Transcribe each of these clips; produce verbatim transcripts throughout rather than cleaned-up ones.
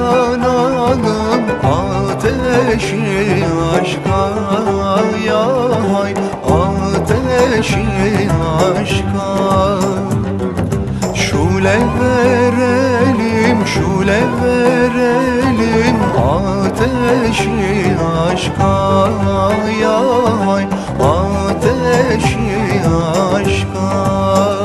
yanalım ateşi aşka, yay ateşi aşka. Şule verelim, şule verelim ateşi aşka, yay ateşi aşka.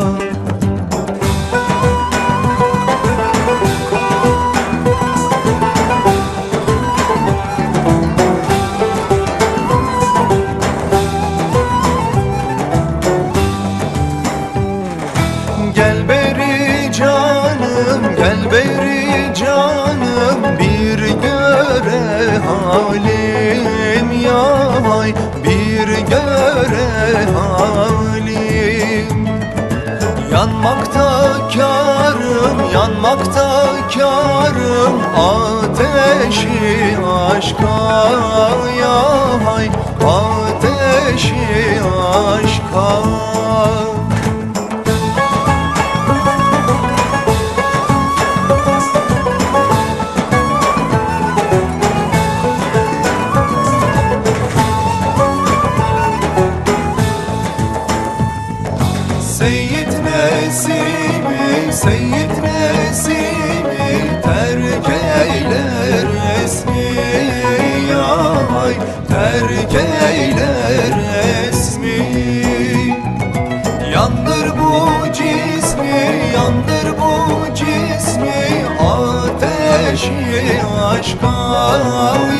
Gel beri canım, gel beri canım, bir göre halim, yay bir göre halim. Yanmakta kârım, yanmakta kârım ateşi aşka, yay ateşi aşka. Seyyid Nesimi, Seyyid Nesimi terk eyler resmi, yay terk eyler resmi. Yandır bu cismi, yandır bu cismi ateşi aşka,